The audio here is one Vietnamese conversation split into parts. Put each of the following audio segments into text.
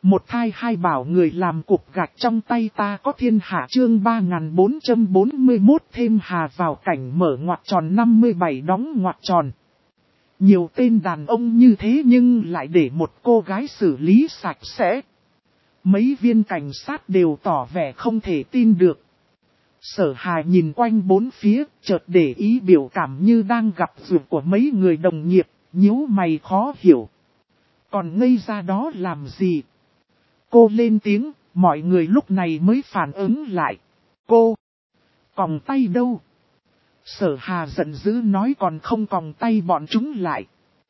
Một thai hai bảo người làm cục gạch trong tay ta có thiên hạ chương 3441 thêm hà vào cảnh mở ngoặc tròn 57 đóng ngoặc tròn. Nhiều tên đàn ông như thế nhưng lại để một cô gái xử lý sạch sẽ. Mấy viên cảnh sát đều tỏ vẻ không thể tin được. Sở Hà nhìn quanh bốn phía, chợt để ý biểu cảm như đang gặp duyệt của mấy người đồng nghiệp, nhíu mày khó hiểu. Còn ngây ra đó làm gì? Cô lên tiếng, mọi người lúc này mới phản ứng lại. Cô, còng tay đâu? Sở Hà giận dữ nói còn không còng tay bọn chúng lại.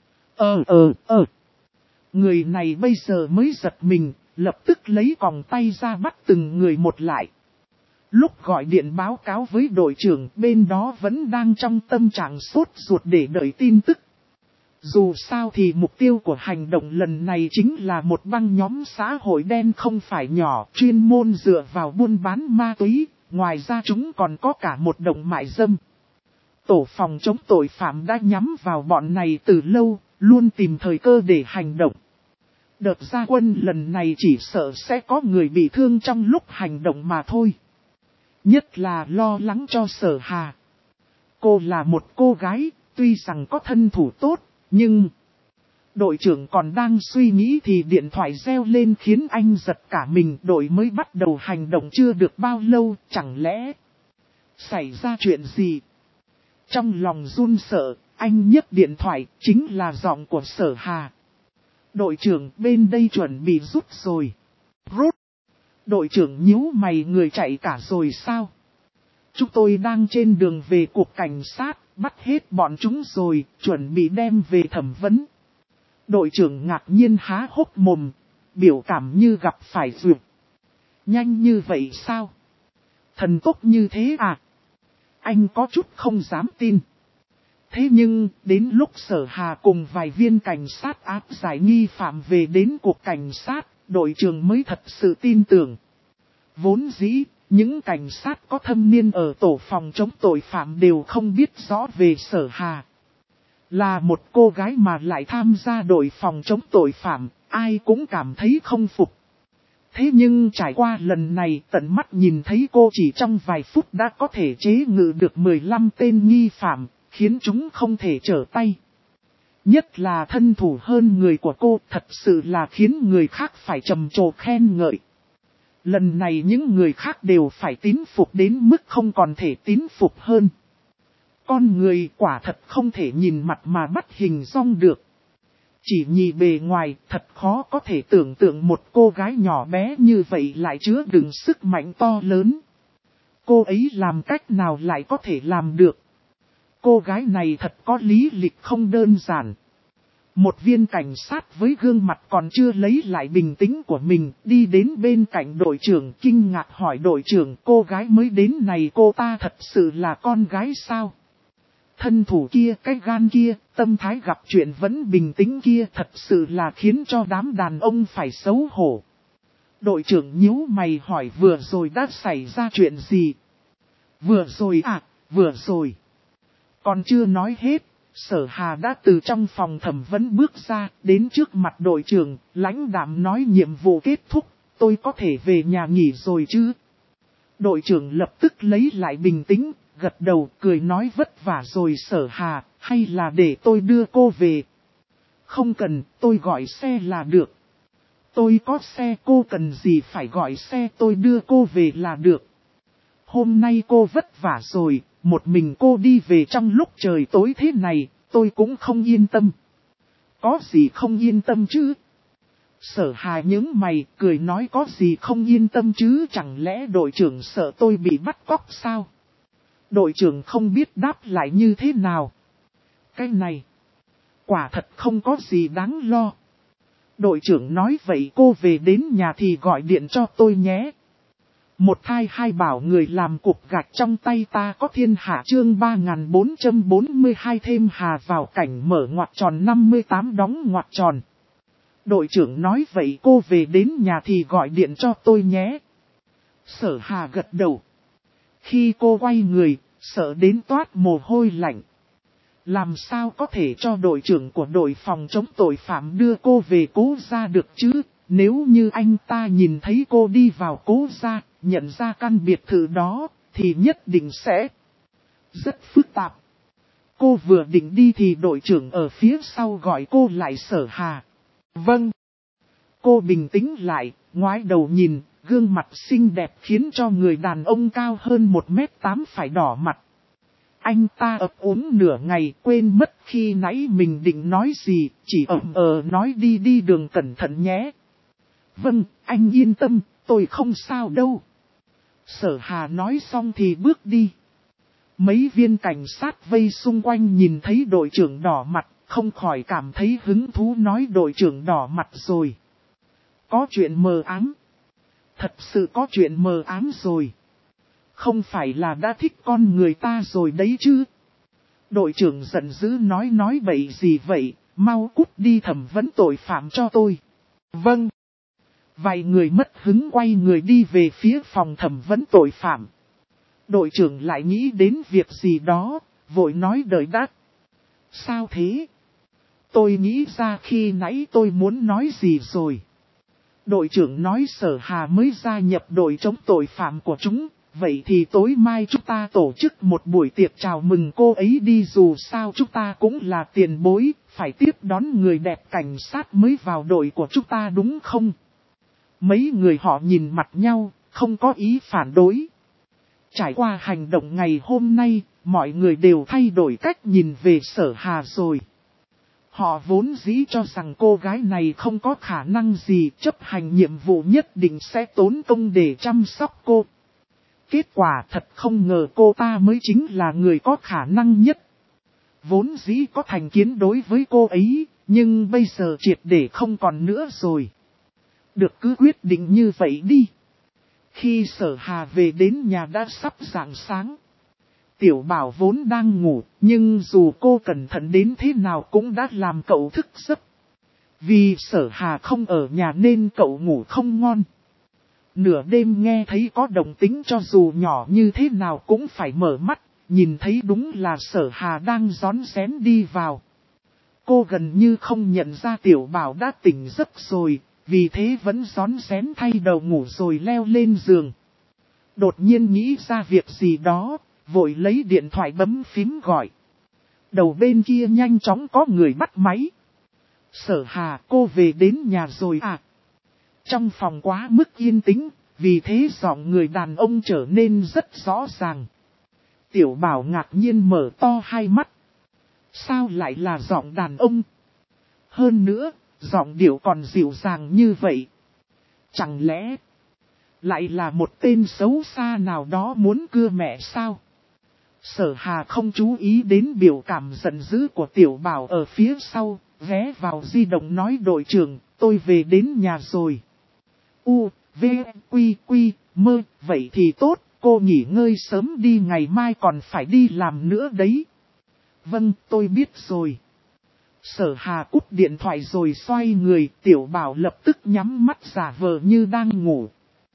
Người này bây giờ mới giật mình, lập tức lấy còng tay ra bắt từng người một lại. Lúc gọi điện báo cáo với đội trưởng bên đó vẫn đang trong tâm trạng sốt ruột để đợi tin tức. Dù sao thì mục tiêu của hành động lần này chính là một băng nhóm xã hội đen không phải nhỏ, chuyên môn dựa vào buôn bán ma túy, ngoài ra chúng còn có cả một động mại dâm. Tổ phòng chống tội phạm đã nhắm vào bọn này từ lâu, luôn tìm thời cơ để hành động. Đợt ra quân lần này chỉ sợ sẽ có người bị thương trong lúc hành động mà thôi. Nhất là lo lắng cho Sở Hà. Cô là một cô gái, tuy rằng có thân thủ tốt, nhưng đội trưởng còn đang suy nghĩ thì điện thoại reo lên khiến anh giật cả mình. Đội mới bắt đầu hành động chưa được bao lâu, chẳng lẽ xảy ra chuyện gì? Trong lòng run sợ, anh nhấc điện thoại, chính là giọng của Sở Hà. Đội trưởng bên đây chuẩn bị rút rồi. Rút? Đội trưởng nhíu mày, người chạy cả rồi sao? Chúng tôi đang trên đường về cục cảnh sát, bắt hết bọn chúng rồi, chuẩn bị đem về thẩm vấn. Đội trưởng ngạc nhiên há hốc mồm, biểu cảm như gặp phải duyệt. Nhanh như vậy sao? Thần tốc như thế à? Anh có chút không dám tin. Thế nhưng, đến lúc Sở Hà cùng vài viên cảnh sát áp giải nghi phạm về đến cục cảnh sát, đội trưởng mới thật sự tin tưởng. Vốn dĩ, những cảnh sát có thâm niên ở tổ phòng chống tội phạm đều không biết rõ về Sở Hà. Là một cô gái mà lại tham gia đội phòng chống tội phạm, ai cũng cảm thấy không phục. Thế nhưng trải qua lần này tận mắt nhìn thấy cô chỉ trong vài phút đã có thể chế ngự được 15 tên nghi phạm, khiến chúng không thể trở tay. Nhất là thân thủ hơn người của cô thật sự là khiến người khác phải trầm trồ khen ngợi. Lần này những người khác đều phải tín phục đến mức không còn thể tín phục hơn. Con người quả thật không thể nhìn mặt mà bắt hình dong được. Chỉ nhìn bề ngoài thật khó có thể tưởng tượng một cô gái nhỏ bé như vậy lại chứa đựng sức mạnh to lớn. Cô ấy làm cách nào lại có thể làm được? Cô gái này thật có lý lịch không đơn giản. Một viên cảnh sát với gương mặt còn chưa lấy lại bình tĩnh của mình đi đến bên cạnh đội trưởng kinh ngạc hỏi đội trưởng cô gái mới đến này cô ta thật sự là con gái sao? Thân thủ kia, cái gan kia, tâm thái gặp chuyện vẫn bình tĩnh kia thật sự là khiến cho đám đàn ông phải xấu hổ. Đội trưởng nhíu mày hỏi vừa rồi đã xảy ra chuyện gì? Vừa rồi à, vừa rồi. Còn chưa nói hết, Sở Hà đã từ trong phòng thẩm vấn bước ra, đến trước mặt đội trưởng, lãnh đạm nói nhiệm vụ kết thúc, tôi có thể về nhà nghỉ rồi chứ? Đội trưởng lập tức lấy lại bình tĩnh, gật đầu cười nói vất vả rồi Sở Hà, hay là để tôi đưa cô về? Không cần, tôi gọi xe là được. Tôi có xe, cô cần gì phải gọi xe, tôi đưa cô về là được. Hôm nay cô vất vả rồi, một mình cô đi về trong lúc trời tối thế này, tôi cũng không yên tâm. Có gì không yên tâm chứ? Sở Hà nhướng mày, cười nói có gì không yên tâm chứ, chẳng lẽ đội trưởng sợ tôi bị bắt cóc sao? Đội trưởng không biết đáp lại như thế nào. Cái này, quả thật không có gì đáng lo. Đội trưởng nói vậy cô về đến nhà thì gọi điện cho tôi nhé. Một thai hai bảo người làm cục gạch trong tay ta có thiên hạ chương 3442 thêm hà vào cảnh mở ngoặc tròn 58 đóng ngoặc tròn. Đội trưởng nói vậy cô về đến nhà thì gọi điện cho tôi nhé. Sở Hà gật đầu. Khi cô quay người, sợ đến toát mồ hôi lạnh. Làm sao có thể cho đội trưởng của đội phòng chống tội phạm đưa cô về cố ra được chứ? nếu như anh ta nhìn thấy cô đi vào Cố gia, nhận ra căn biệt thự đó, thì nhất định sẽ rất phức tạp. Cô vừa định đi thì đội trưởng ở phía sau gọi cô lại. Sở Hà. Vâng. Cô bình tĩnh lại, ngoái đầu nhìn, gương mặt xinh đẹp khiến cho người đàn ông cao hơn 1m8 phải đỏ mặt. Anh ta ấp úng nửa ngày quên mất khi nãy mình định nói gì, chỉ nói đi đường cẩn thận nhé. Vâng, anh yên tâm, tôi không sao đâu. Sở Hà nói xong thì bước đi. Mấy viên cảnh sát vây xung quanh nhìn thấy đội trưởng đỏ mặt, không khỏi cảm thấy hứng thú nói đội trưởng đỏ mặt rồi. Có chuyện mờ ám. Thật sự có chuyện mờ ám rồi. Không phải là đã thích con người ta rồi đấy chứ. Đội trưởng giận dữ nói bậy gì vậy, mau cút đi thẩm vấn tội phạm cho tôi. Vâng. Vài người mất hứng quay người đi về phía phòng thẩm vấn tội phạm. Đội trưởng lại nghĩ đến việc gì đó, vội nói đợi đã. Sao thế? Tôi nghĩ ra khi nãy tôi muốn nói gì rồi. Đội trưởng nói Sở Hà mới gia nhập đội chống tội phạm của chúng. Vậy thì tối mai chúng ta tổ chức một buổi tiệc chào mừng cô ấy đi, dù sao chúng ta cũng là tiền bối, phải tiếp đón người đẹp cảnh sát mới vào đội của chúng ta đúng không? Mấy người họ nhìn mặt nhau, không có ý phản đối. Trải qua hành động ngày hôm nay, mọi người đều thay đổi cách nhìn về Sở Hà rồi. Họ vốn dĩ cho rằng cô gái này không có khả năng gì, chấp hành nhiệm vụ nhất định sẽ tốn công để chăm sóc cô. Kết quả thật không ngờ cô ta mới chính là người có khả năng nhất. Vốn dĩ có thành kiến đối với cô ấy, nhưng bây giờ triệt để không còn nữa rồi. Được, cứ quyết định như vậy đi. Khi Sở Hà về đến nhà đã sắp rạng sáng. Tiểu Bảo vốn đang ngủ, nhưng dù cô cẩn thận đến thế nào cũng đã làm cậu thức giấc. Vì Sở Hà không ở nhà nên cậu ngủ không ngon. Nửa đêm nghe thấy có động tĩnh cho dù nhỏ như thế nào cũng phải mở mắt, nhìn thấy đúng là Sở Hà đang rón rén đi vào. Cô gần như không nhận ra Tiểu Bảo đã tỉnh giấc rồi, vì thế vẫn rón rén thay đầu ngủ rồi leo lên giường. Đột nhiên nghĩ ra việc gì đó, vội lấy điện thoại bấm phím gọi. Đầu bên kia nhanh chóng có người bắt máy. Sở Hà, cô về đến nhà rồi à? Trong phòng quá mức yên tĩnh, vì thế giọng người đàn ông trở nên rất rõ ràng. Tiểu Bảo ngạc nhiên mở to hai mắt. Sao lại là giọng đàn ông? Hơn nữa, giọng điệu còn dịu dàng như vậy. Chẳng lẽ lại là một tên xấu xa nào đó muốn cưa mẹ sao? Sở Hà không chú ý đến biểu cảm giận dữ của Tiểu Bảo ở phía sau, ghé vào di động nói đội trưởng, tôi về đến nhà rồi. U, V, Quy, Quy, Mơ, vậy thì tốt, cô nghỉ ngơi sớm đi, ngày mai còn phải đi làm nữa đấy. Vâng, tôi biết rồi. Sở Hà cúp điện thoại rồi xoay người, Tiểu Bảo lập tức nhắm mắt giả vờ như đang ngủ.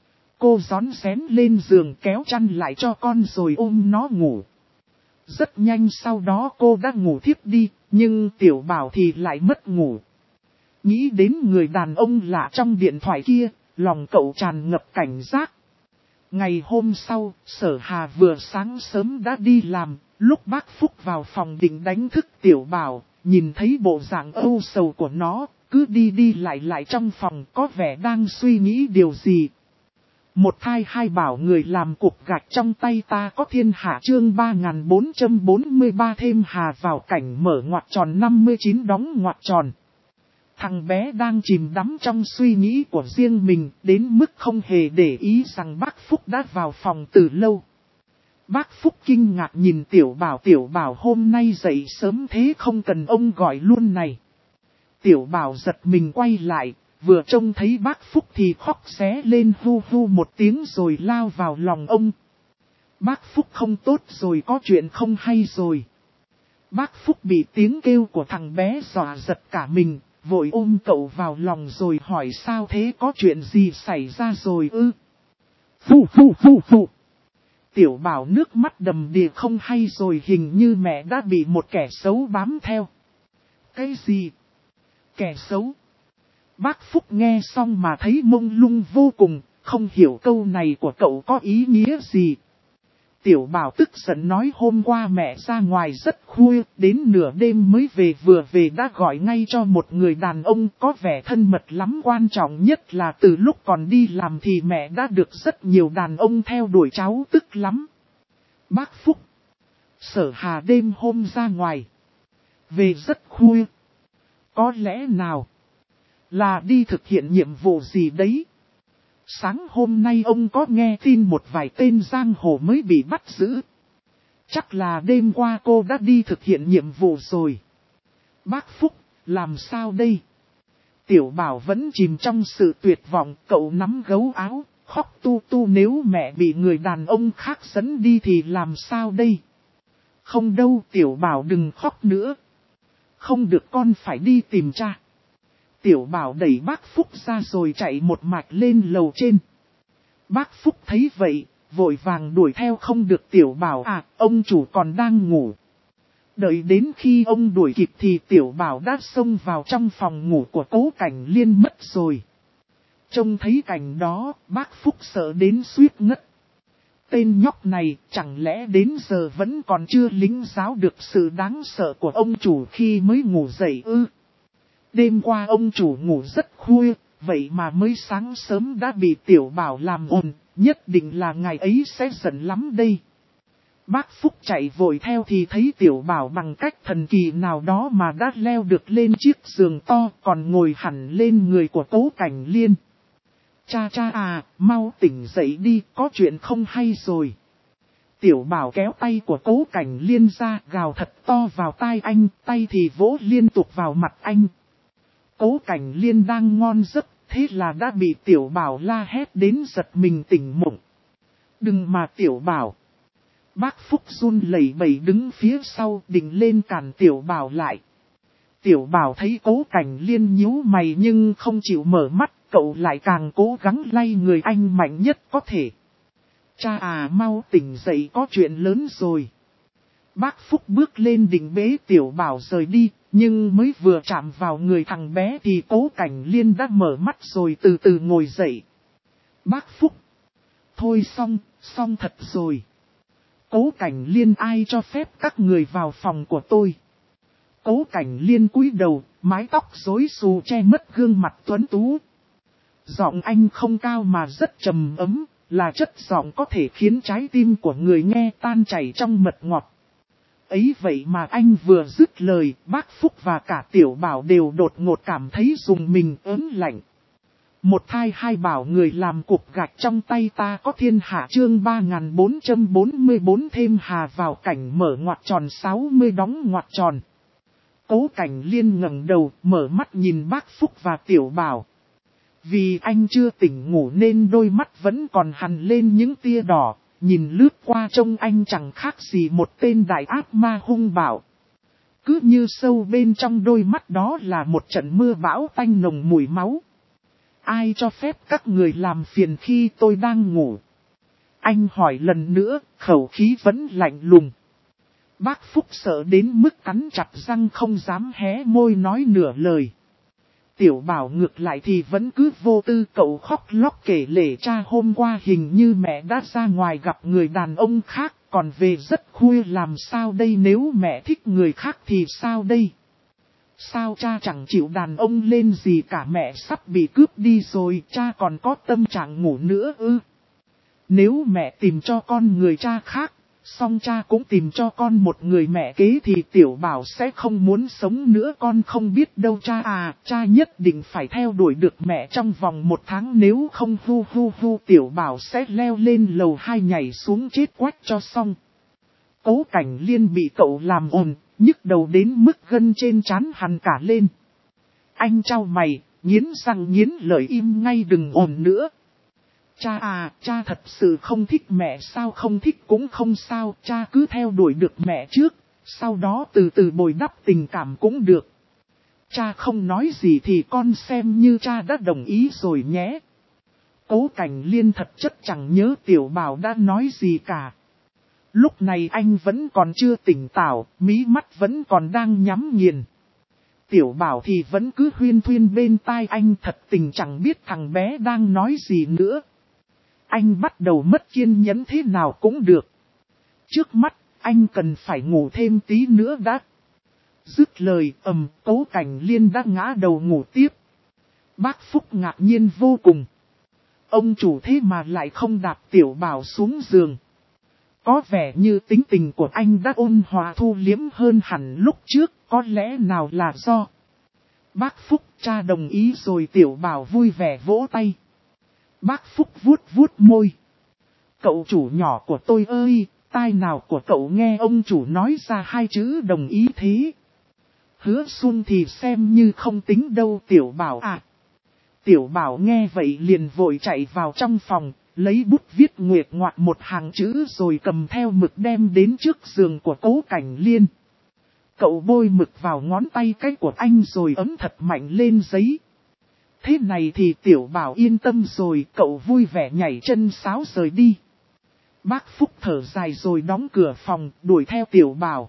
Cô rón rén lên giường kéo chăn lại cho con rồi ôm nó ngủ. Rất nhanh sau đó cô đã ngủ thiếp đi, nhưng Tiểu Bảo thì lại mất ngủ. Nghĩ đến người đàn ông lạ trong điện thoại kia, lòng cậu tràn ngập cảnh giác. Ngày hôm sau, Sở Hà vừa sáng sớm đã đi làm, lúc bác Phúc vào phòng định đánh thức Tiểu Bảo, nhìn thấy bộ dạng âu sầu của nó, cứ đi lại trong phòng có vẻ đang suy nghĩ điều gì. Một thai hai bảo người làm cục gạch trong tay ta có thiên hạ chương 3443 thêm hà vào cảnh mở ngoặc tròn 59 đóng ngoặc tròn. Thằng bé đang chìm đắm trong suy nghĩ của riêng mình đến mức không hề để ý rằng bác Phúc đã vào phòng từ lâu. Bác Phúc kinh ngạc nhìn Tiểu Bảo hôm nay dậy sớm thế không cần ông gọi luôn này. Tiểu Bảo giật mình quay lại, vừa trông thấy bác Phúc thì khóc xé lên hu hu một tiếng rồi lao vào lòng ông. Bác Phúc không tốt rồi, có chuyện không hay rồi. Bác Phúc bị tiếng kêu của thằng bé dọa giật cả mình, vội ôm cậu vào lòng rồi hỏi sao thế, có chuyện gì xảy ra rồi ư? Phù. Tiểu Bảo nước mắt đầm đìa không hay rồi, hình như mẹ đã bị một kẻ xấu bám theo. Cái gì? Kẻ xấu? Bác Phúc nghe xong mà thấy mông lung vô cùng, không hiểu câu này của cậu có ý nghĩa gì. Tiểu Bảo tức giận nói hôm qua mẹ ra ngoài rất khuya, đến nửa đêm mới về, vừa về đã gọi ngay cho một người đàn ông có vẻ thân mật lắm, quan trọng nhất là từ lúc còn đi làm thì mẹ đã được rất nhiều đàn ông theo đuổi cháu, tức lắm. Bác Phúc, Sở Hà đêm hôm ra ngoài, về rất khuya. Có lẽ nào là đi thực hiện nhiệm vụ gì đấy? Sáng hôm nay ông có nghe tin một vài tên giang hồ mới bị bắt giữ. Chắc là đêm qua cô đã đi thực hiện nhiệm vụ rồi. Bác Phúc, làm sao đây? Tiểu Bảo vẫn chìm trong sự tuyệt vọng, cậu nắm gấu áo, khóc tu tu, nếu mẹ bị người đàn ông khác dẫn đi thì làm sao đây? Không đâu, Tiểu Bảo đừng khóc nữa. Không được, con phải đi tìm cha. Tiểu Bảo đẩy bác Phúc ra rồi chạy một mạch lên lầu trên. Bác Phúc thấy vậy, vội vàng đuổi theo. Không được, Tiểu Bảo à, ông chủ còn đang ngủ. Đợi đến khi ông đuổi kịp thì Tiểu Bảo đã xông vào trong phòng ngủ của Cố Cảnh Liên mất rồi. Trông thấy cảnh đó, bác Phúc sợ đến suýt ngất. Tên nhóc này chẳng lẽ đến giờ vẫn còn chưa lĩnh giáo được sự đáng sợ của ông chủ khi mới ngủ dậy ư? Đêm qua ông chủ ngủ rất khuya, vậy mà mới sáng sớm đã bị Tiểu Bảo làm ồn, nhất định là ngày ấy sẽ giận lắm đây. Bác Phúc chạy vội theo thì thấy Tiểu Bảo bằng cách thần kỳ nào đó mà đã leo được lên chiếc giường to, còn ngồi hẳn lên người của Cố Cảnh Liên. Cha cha à, mau tỉnh dậy đi, có chuyện không hay rồi. Tiểu Bảo kéo tay của Cố Cảnh Liên ra, gào thật to vào tai anh, tay thì vỗ liên tục vào mặt anh. Cố Cảnh Liên đang ngon giấc, thế là đã bị Tiểu Bảo la hét đến giật mình tỉnh mộng. Đừng mà Tiểu Bảo. Bác Phúc run lẩy bẩy đứng phía sau định lên cản Tiểu Bảo lại. Tiểu Bảo thấy Cố Cảnh Liên nhíu mày nhưng không chịu mở mắt, cậu lại càng cố gắng lay người anh mạnh nhất có thể. Cha à, mau tỉnh dậy, có chuyện lớn rồi. Bác Phúc bước lên định bế Tiểu Bảo rời đi, nhưng mới vừa chạm vào người thằng bé thì Cố Cảnh Liên đã mở mắt rồi từ từ ngồi dậy. Bác Phúc. Thôi xong thật rồi. Cố Cảnh Liên, ai cho phép các người vào phòng của tôi? Cố Cảnh Liên cúi đầu, mái tóc rối xù che mất gương mặt tuấn tú. Giọng anh không cao mà rất trầm ấm, là chất giọng có thể khiến trái tim của người nghe tan chảy trong mật ngọt. Ấy vậy mà anh vừa dứt lời, bác Phúc và cả Tiểu Bảo đều đột ngột cảm thấy rùng mình ớn lạnh. Một thai hai bảo người làm cục gạch trong tay ta có thiên hạ, chương 3444 thêm hà vào cảnh mở ngoặc tròn 60 đóng ngoặc tròn. Cố Cảnh Liên ngẩng đầu, mở mắt nhìn bác Phúc và Tiểu Bảo. Vì anh chưa tỉnh ngủ nên đôi mắt vẫn còn hằn lên những tia đỏ, nhìn lướt qua trông anh chẳng khác gì một tên đại ác ma hung bạo. Cứ như sâu bên trong đôi mắt đó là một trận mưa bão tanh nồng mùi máu. Ai cho phép các người làm phiền khi tôi đang ngủ? Anh hỏi lần nữa, khẩu khí vẫn lạnh lùng. Bác Phúc sợ đến mức cắn chặt răng không dám hé môi nói nửa lời. Tiểu Bảo ngược lại thì vẫn cứ vô tư, cậu khóc lóc kể lể cha hôm qua hình như mẹ đã ra ngoài gặp người đàn ông khác, còn về rất khuya, làm sao đây, nếu mẹ thích người khác thì sao đây? Sao cha chẳng chịu đàn ông lên gì cả, mẹ sắp bị cướp đi rồi, cha còn có tâm trạng ngủ nữa ư? Nếu mẹ tìm cho con người cha khác, xong cha cũng tìm cho con một người mẹ kế thì Tiểu Bảo sẽ không muốn sống nữa, con không biết đâu cha à, cha nhất định phải theo đuổi được mẹ trong vòng 1 tháng, nếu không Tiểu Bảo sẽ leo lên lầu 2 nhảy xuống chết quách cho xong. Cố Cảnh Liên bị cậu làm ồn, nhức đầu đến mức gân trên trán hằn cả lên. Anh chau mày, nghiến răng nghiến lợi, im ngay đừng ồn nữa. Cha à, cha thật sự không thích mẹ sao? Không thích cũng không sao, cha cứ theo đuổi được mẹ trước, sau đó từ từ bồi đắp tình cảm cũng được. Cha không nói gì thì con xem như cha đã đồng ý rồi nhé. Cố Cảnh Liên thật chất chẳng nhớ Tiểu Bảo đã nói gì cả. Lúc này anh vẫn còn chưa tỉnh táo, mí mắt vẫn còn đang nhắm nghiền. Tiểu Bảo thì vẫn cứ huyên thuyên bên tai anh, thật tình chẳng biết thằng bé đang nói gì nữa. Anh bắt đầu mất kiên nhẫn, thế nào cũng được. Trước mắt, anh cần phải ngủ thêm tí nữa đã. Dứt lời, Cố Cảnh Liên đã ngã đầu ngủ tiếp. Bác Phúc ngạc nhiên vô cùng. Ông chủ thế mà lại không đạp Tiểu Bảo xuống giường. Có vẻ như tính tình của anh đã ôn hòa thu liếm hơn hẳn lúc trước, có lẽ nào là do. Bác Phúc, cha đồng ý rồi. Tiểu Bảo vui vẻ vỗ tay. Bác Phúc vuốt vuốt môi. Cậu chủ nhỏ của tôi ơi, tai nào của cậu nghe ông chủ nói ra hai chữ đồng ý thế. Hứa Xuân thì xem như không tính đâu Tiểu Bảo à. Tiểu Bảo nghe vậy liền vội chạy vào trong phòng, lấy bút viết nguệch ngoạc một hàng chữ rồi cầm theo mực đem đến trước giường của Cố Cảnh Liên. Cậu bôi mực vào ngón tay cái của anh rồi ấn thật mạnh lên giấy. Thế này thì Tiểu Bảo yên tâm rồi, cậu vui vẻ nhảy chân sáo rời đi. Bác Phúc thở dài rồi đóng cửa phòng, đuổi theo Tiểu Bảo.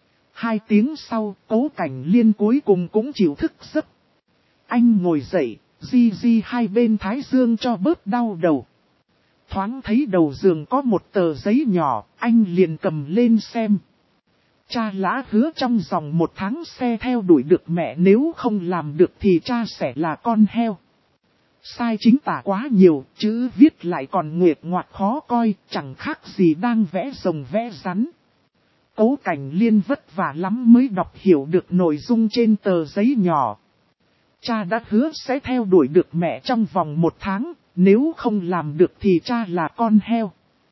2 tiếng sau, Cố Cảnh Liên cuối cùng cũng chịu thức giấc. Anh ngồi dậy, di hai bên thái dương cho bớt đau đầu. Thoáng thấy đầu giường có một tờ giấy nhỏ, anh liền cầm lên xem. Cha Lã hứa trong vòng 1 tháng sẽ theo đuổi được mẹ, nếu không làm được thì cha sẽ là con heo. Sai chính tả quá nhiều, chữ viết lại còn nguệch ngoạc khó coi, chẳng khác gì đang vẽ rồng vẽ rắn. Cố Cảnh Liên vất vả lắm mới đọc hiểu được nội dung trên tờ giấy nhỏ. Cha đã hứa sẽ theo đuổi được mẹ trong vòng 1 tháng, nếu không làm được thì cha là con heo.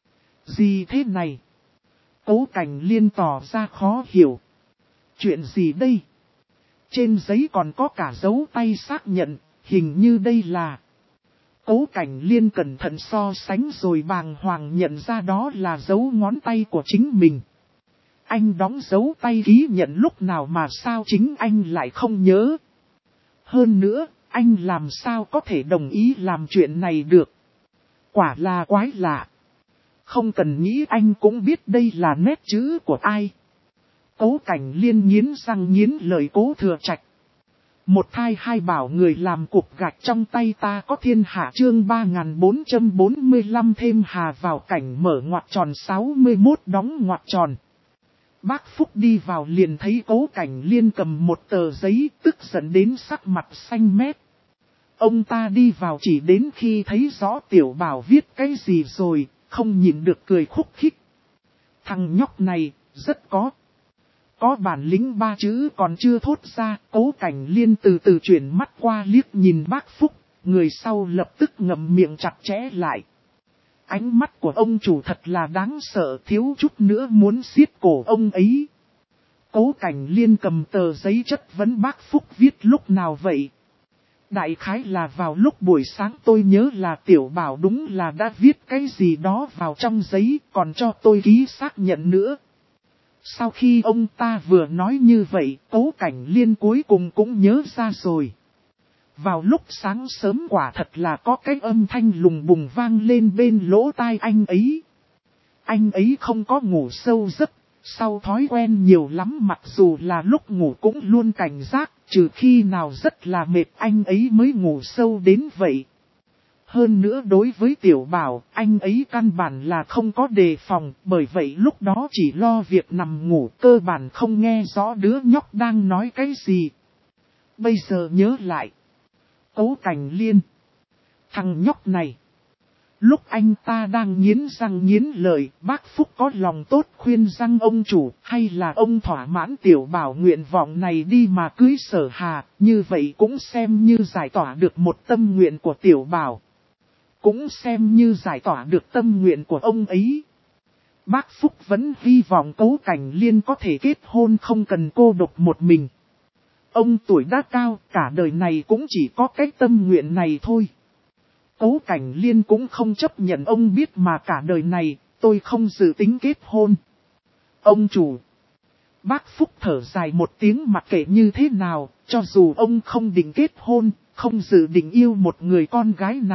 Gì thế này? Cố Cảnh Liên tỏ ra khó hiểu. Chuyện gì đây? Trên giấy còn có cả dấu tay xác nhận, hình như đây là... Cố Cảnh Liên cẩn thận so sánh rồi bàng hoàng nhận ra đó là dấu ngón tay của chính mình. Anh đóng dấu tay ký nhận lúc nào mà sao chính anh lại không nhớ. Hơn nữa, anh làm sao có thể đồng ý làm chuyện này được. Quả là quái lạ. Không cần nghĩ anh cũng biết đây là nét chữ của ai. Cố Cảnh Liên nghiến răng nghiến lợi Cố Thừa Trạch. Một thai hai bảo người làm cục gạch trong tay ta có thiên hạ, chương 3445 thêm hà vào cảnh mở ngoặc tròn 61 đóng ngoặc tròn. Bác Phúc đi vào liền thấy Cố Cảnh Liên cầm một tờ giấy, tức giận đến sắc mặt xanh mét. Ông ta đi vào chỉ đến khi thấy rõ Tiểu Bảo viết cái gì rồi, không nhìn được cười khúc khích. Thằng nhóc này, rất có bản lĩnh, 3 chữ còn chưa thốt ra. Cố Cảnh Liên từ từ chuyển mắt qua liếc nhìn bác Phúc, người sau lập tức ngậm miệng chặt chẽ lại. Ánh mắt của ông chủ thật là đáng sợ, thiếu chút nữa muốn xiết cổ ông ấy. Cố Cảnh Liên cầm tờ giấy chất vấn bác Phúc viết lúc nào vậy. Đại khái là vào lúc buổi sáng, tôi nhớ là Tiểu Bảo đúng là đã viết cái gì đó vào trong giấy, còn cho tôi ký xác nhận nữa. Sau khi ông ta vừa nói như vậy, Cố Cảnh Liên cuối cùng cũng nhớ ra rồi. Vào lúc sáng sớm quả thật là có cái âm thanh lùng bùng vang lên bên lỗ tai anh ấy. Anh ấy không có ngủ sâu giấc, sau thói quen nhiều lắm, mặc dù là lúc ngủ cũng luôn cảnh giác, trừ khi nào rất là mệt anh ấy mới ngủ sâu đến vậy. Hơn nữa đối với Tiểu Bảo, anh ấy căn bản là không có đề phòng, bởi vậy lúc đó chỉ lo việc nằm ngủ, cơ bản không nghe rõ đứa nhóc đang nói cái gì. Bây giờ nhớ lại, Cố Cảnh Liên, thằng nhóc này. Lúc anh ta đang nghiến răng nghiến lợi, bác Phúc có lòng tốt khuyên răng ông chủ, hay là ông thỏa mãn Tiểu Bảo nguyện vọng này đi mà cưới Sở Hà, như vậy cũng xem như giải tỏa được một tâm nguyện của Tiểu Bảo. Cũng xem như giải tỏa được tâm nguyện của ông ấy. Bác Phúc vẫn hy vọng Cố Cảnh Liên có thể kết hôn không cần cô độc một mình. Ông tuổi đã cao, cả đời này cũng chỉ có cái tâm nguyện này thôi. Cố Cảnh Liên cũng không chấp nhận ông biết mà cả đời này, tôi không dự tính kết hôn. Ông chủ. Bác Phúc thở dài một tiếng, mặc kệ như thế nào, cho dù ông không định kết hôn, không dự định yêu một người con gái nào,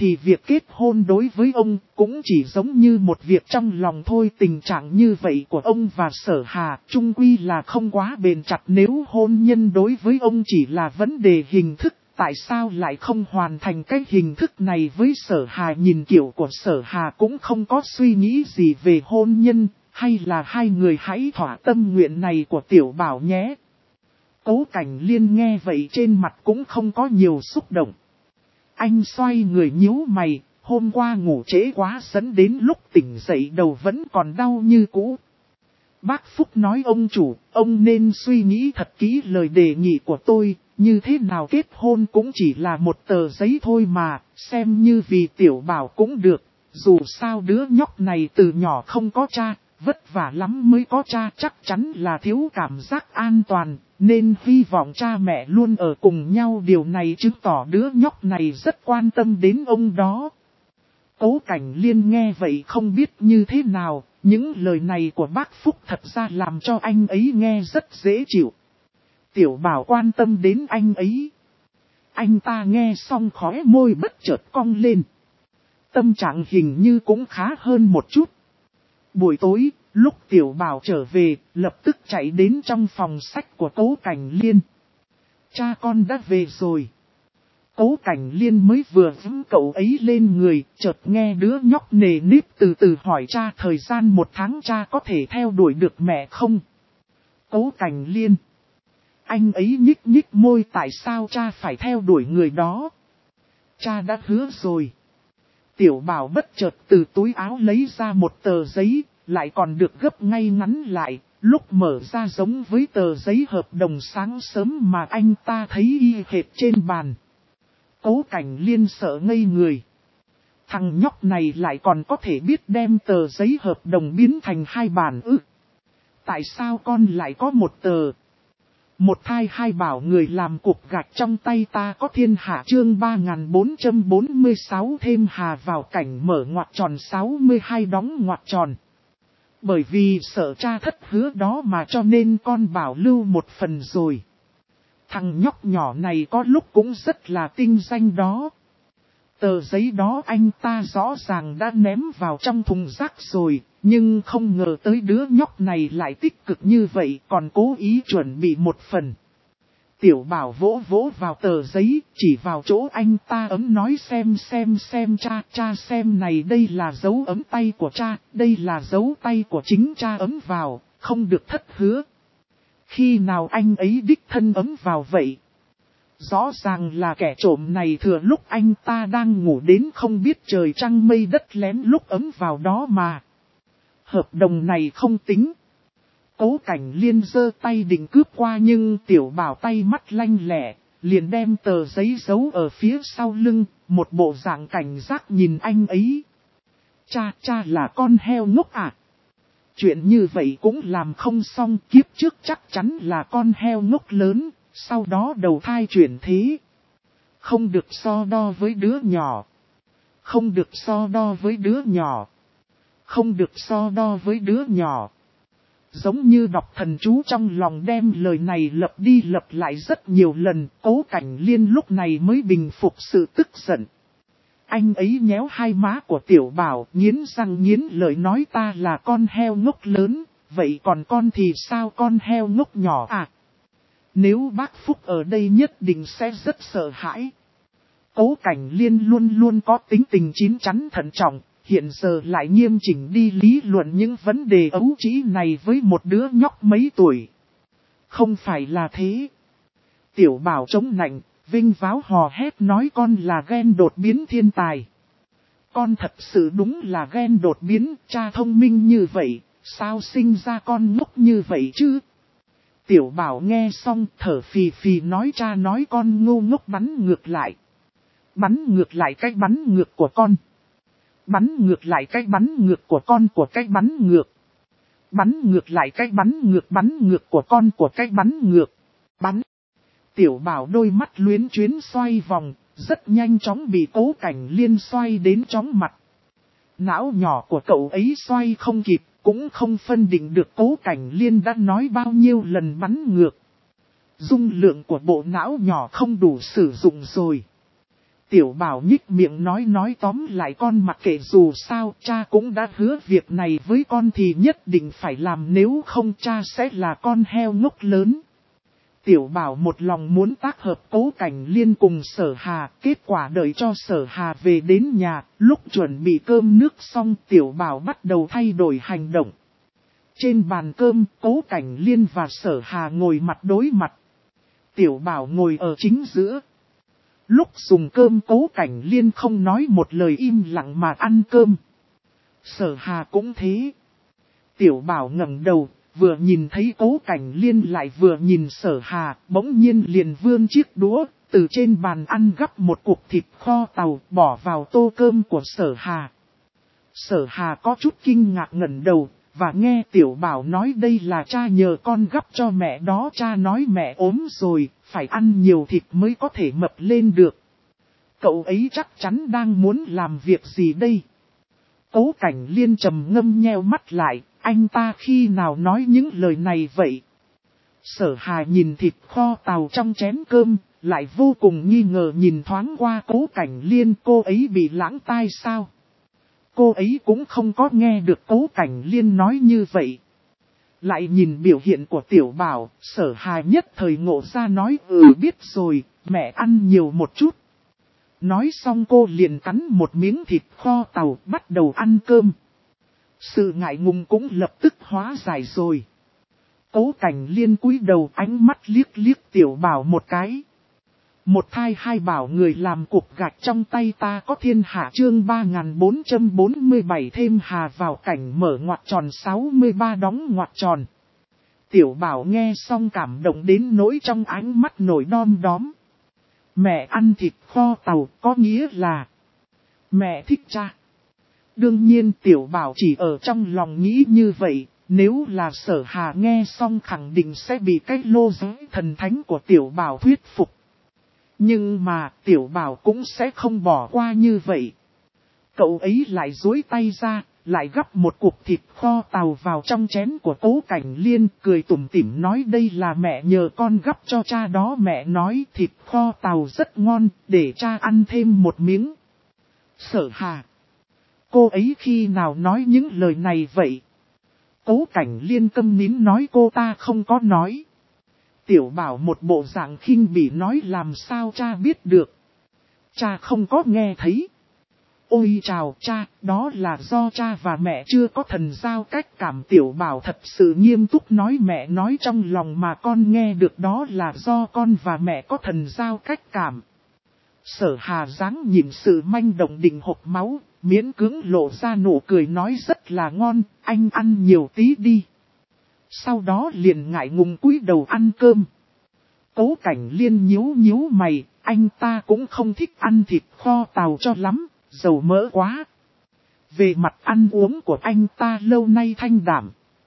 thì việc kết hôn đối với ông cũng chỉ giống như một việc trong lòng thôi. Tình trạng như vậy của ông và Sở Hà chung quy là không quá bền chặt. Nếu hôn nhân đối với ông chỉ là vấn đề hình thức, tại sao lại không hoàn thành cái hình thức này với Sở Hà? Nhìn kiểu của Sở Hà cũng không có suy nghĩ gì về hôn nhân, hay là hai người hãy thỏa tâm nguyện này của Tiểu Bảo nhé. Cố Cảnh Liên nghe vậy trên mặt cũng không có nhiều xúc động. Anh xoay người nhíu mày, hôm qua ngủ trễ quá dẫn đến lúc tỉnh dậy đầu vẫn còn đau như cũ. Bác Phúc nói ông chủ, ông nên suy nghĩ thật kỹ lời đề nghị của tôi, như thế nào kết hôn cũng chỉ là một tờ giấy thôi mà, xem như vì Tiểu Bảo cũng được, dù sao đứa nhóc này từ nhỏ không có cha, vất vả lắm mới có cha, chắc chắn là thiếu cảm giác an toàn, nên hy vọng cha mẹ luôn ở cùng nhau. Điều này chứng tỏ đứa nhóc này rất quan tâm đến ông đó. Cố Cảnh Liên nghe vậy không biết như thế nào, những lời này của bác Phúc thật ra làm cho anh ấy nghe rất dễ chịu. Tiểu Bảo quan tâm đến anh ấy. Anh ta nghe xong khóe môi bất chợt cong lên. Tâm trạng hình như cũng khá hơn một chút. Buổi tối, lúc Tiểu Bảo trở về, lập tức chạy đến trong phòng sách của Cố Cảnh Liên. Cha con đã về rồi. Cố Cảnh Liên mới vừa vững cậu ấy lên người, chợt nghe đứa nhóc nề nếp từ từ hỏi cha thời gian 1 tháng cha có thể theo đuổi được mẹ không? Cố Cảnh Liên. Anh ấy nhích nhích môi, tại sao cha phải theo đuổi người đó? Cha đã hứa rồi. Tiểu Bảo bất chợt từ túi áo lấy ra một tờ giấy, lại còn được gấp ngay ngắn lại, lúc mở ra giống với tờ giấy hợp đồng sáng sớm mà anh ta thấy y hệt trên bàn. Cố Cảnh Liên sợ ngây người. Thằng nhóc này lại còn có thể biết đem tờ giấy hợp đồng biến thành 2 bản ư? Tại sao con lại có 1 tờ? Một thai 2 bảo người làm cục gạch trong tay ta có thiên hạ. Chương 3446 thêm hà vào cảnh mở ngoặc tròn 62 đóng ngoặc tròn. Bởi vì sợ cha thất hứa đó mà cho nên con bảo lưu 1 phần rồi. Thằng nhóc nhỏ này có lúc cũng rất là tinh danh đó. Tờ giấy đó anh ta rõ ràng đã ném vào trong thùng rác rồi, nhưng không ngờ tới đứa nhóc này lại tích cực như vậy, còn cố ý chuẩn bị 1 phần. Tiểu Bảo vỗ vỗ vào tờ giấy, chỉ vào chỗ anh ta ấm nói xem cha xem này, đây là dấu ấm tay của cha, đây là dấu tay của chính cha ấm vào, không được thất hứa. Khi nào anh ấy đích thân ấm vào vậy? Rõ ràng là kẻ trộm này thừa lúc anh ta đang ngủ đến không biết trời trăng mây đất lén lúc ấm vào đó mà. Hợp đồng này không tính. Cố Cảnh Liên giơ tay định cướp qua nhưng Tiểu Bảo tay mắt lanh lẹ, liền đem tờ giấy giấu ở phía sau lưng, một bộ dạng cảnh giác nhìn anh ấy. Cha là con heo ngốc à? Chuyện như vậy cũng làm không xong, kiếp trước chắc chắn là con heo ngốc lớn, sau đó đầu thai chuyển thế. Không được so đo với đứa nhỏ. Không được so đo với đứa nhỏ. Không được so đo với đứa nhỏ. Giống như đọc thần chú trong lòng đem lời này lặp đi lặp lại rất nhiều lần, Cố Cảnh Liên lúc này mới bình phục sự tức giận. Anh ấy nhéo hai má của Tiểu Bảo, nghiến răng nghiến lợi nói ta là con heo ngốc lớn, vậy còn con thì sao, con heo ngốc nhỏ à? Nếu bác Phúc ở đây nhất định sẽ rất sợ hãi. Cố Cảnh Liên luôn luôn có tính tình chín chắn thận trọng, hiện giờ lại nghiêm chỉnh đi lý luận những vấn đề ấu trĩ này với một đứa nhóc mấy tuổi. Không phải là thế. Tiểu Bảo chống nạnh, vinh váo hò hét nói con là gen đột biến thiên tài. Con thật sự đúng là gen đột biến, cha thông minh như vậy, sao sinh ra con ngốc như vậy chứ? Tiểu Bảo nghe xong thở phì phì nói cha nói con ngu ngốc, bắn ngược lại. Bắn ngược lại cách bắn ngược của con. Bắn ngược lại cách bắn ngược của con của cách bắn ngược. Bắn ngược lại cách bắn ngược của con của cách bắn ngược. Bắn. Tiểu Bảo đôi mắt luyến chuyến xoay vòng, rất nhanh chóng bị Cố Cảnh Liên xoay đến chóng mặt. Não nhỏ của cậu ấy xoay không kịp, cũng không phân định được Cố Cảnh Liên đã nói bao nhiêu lần bắn ngược. Dung lượng của bộ não nhỏ không đủ sử dụng rồi. Tiểu Bảo nhích miệng nói tóm lại con mặc kệ dù sao cha cũng đã hứa việc này với con thì nhất định phải làm, nếu không cha sẽ là con heo ngốc lớn. Tiểu Bảo một lòng muốn tác hợp Cố Cảnh Liên cùng Sở Hà, kết quả đợi cho Sở Hà về đến nhà, lúc chuẩn bị cơm nước xong Tiểu Bảo bắt đầu thay đổi hành động. Trên bàn cơm, Cố Cảnh Liên và Sở Hà ngồi mặt đối mặt. Tiểu Bảo ngồi ở chính giữa. Lúc dùng cơm Cố Cảnh Liên không nói một lời im lặng mà ăn cơm. Sở Hà cũng thế. Tiểu Bảo ngẩng đầu, vừa nhìn thấy Cố Cảnh Liên lại vừa nhìn Sở Hà, bỗng nhiên liền vươn chiếc đũa, từ trên bàn ăn gắp một cục thịt kho tàu bỏ vào tô cơm của Sở Hà. Sở Hà có chút kinh ngạc ngẩng đầu, và nghe Tiểu Bảo nói đây là cha nhờ con gắp cho mẹ đó, cha nói mẹ ốm rồi, phải ăn nhiều thịt mới có thể mập lên được. Cậu ấy chắc chắn đang muốn làm việc gì đây? Cố Cảnh Liên trầm ngâm nheo mắt lại, anh ta khi nào nói những lời này vậy? Sở Hà nhìn thịt kho tàu trong chén cơm, lại vô cùng nghi ngờ nhìn thoáng qua Cố Cảnh Liên, cô ấy bị lãng tai sao? Cô ấy cũng không có nghe được Cố Cảnh Liên nói như vậy. Lại nhìn biểu hiện của Tiểu Bảo, Sở Hà nhất thời ngộ ra nói biết rồi, mẹ ăn nhiều một chút. Nói xong cô liền cắn một miếng thịt kho tàu bắt đầu ăn cơm. Sự ngại ngùng cũng lập tức hóa giải rồi. Cố Cảnh Liên cúi đầu ánh mắt liếc liếc Tiểu Bảo một cái. Một thai hai bảo người làm cục gạch trong tay ta có thiên hạ, chương 3447 thêm hà vào cảnh mở ngoặc tròn 63 đóng ngoặc tròn. Tiểu Bảo nghe xong cảm động đến nỗi trong ánh mắt nổi đom đóm. Mẹ ăn thịt kho tàu có nghĩa là mẹ thích cha. Đương nhiên Tiểu Bảo chỉ ở trong lòng nghĩ như vậy, nếu là Sở Hà nghe xong khẳng định sẽ bị cái lô giới thần thánh của Tiểu Bảo thuyết phục. Nhưng mà Tiểu Bảo cũng sẽ không bỏ qua như vậy. Cậu ấy lại duỗi tay ra, lại gắp một cục thịt kho tàu vào trong chén của Cố Cảnh Liên, cười tủm tỉm nói đây là mẹ nhờ con gắp cho cha đó, mẹ nói thịt kho tàu rất ngon, để cha ăn thêm một miếng. Sở Hà, cô ấy khi nào nói những lời này vậy? Cố Cảnh Liên câm nín nói cô ta không có nói. Tiểu Bảo một bộ dạng khinh bỉ nói làm sao cha biết được. Cha không có nghe thấy. Ôi chào cha, đó là do cha và mẹ chưa có thần giao cách cảm. Tiểu Bảo thật sự nghiêm túc nói mẹ nói trong lòng mà con nghe được đó là do con và mẹ có thần giao cách cảm. Sở Hà dáng nhìn sự manh động định hộc máu, miễn cưỡng lộ ra nụ cười nói rất là ngon, anh ăn nhiều tí đi. Sau đó liền ngại ngùng cúi đầu ăn cơm. Cố Cảnh Liên nhíu mày, anh ta cũng không thích ăn thịt kho tàu cho lắm, dầu mỡ quá. Về mặt ăn uống của anh ta lâu nay thanh đảm.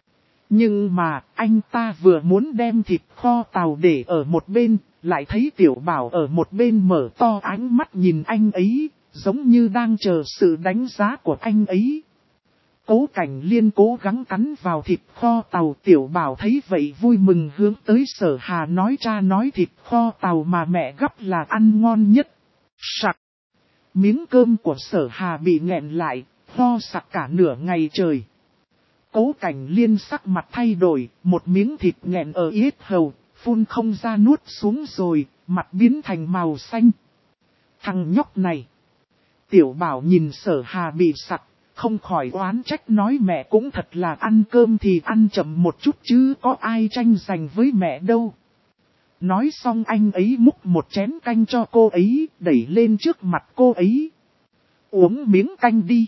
Nhưng mà anh ta vừa muốn đem thịt kho tàu để ở một bên, lại thấy Tiểu Bảo ở một bên mở to ánh mắt nhìn anh ấy, giống như đang chờ sự đánh giá của anh ấy. Cố Cảnh Liên cố gắng cắn vào thịt kho tàu. Tiểu Bảo thấy vậy vui mừng hướng tới Sở Hà nói cha nói thịt kho tàu mà mẹ gắp là ăn ngon nhất. Sặc. Miếng cơm của Sở Hà bị nghẹn lại, ho sặc cả nửa ngày trời. Cố Cảnh Liên sắc mặt thay đổi, một miếng thịt nghẹn ở yết hầu, phun không ra nuốt xuống rồi, mặt biến thành màu xanh. Thằng nhóc này. Tiểu Bảo nhìn Sở Hà bị sặc, không khỏi oán trách nói mẹ cũng thật là ăn cơm thì ăn chậm một chút chứ có ai tranh giành với mẹ đâu. Nói xong anh ấy múc một chén canh cho cô ấy, đẩy lên trước mặt cô ấy. Uống miếng canh đi.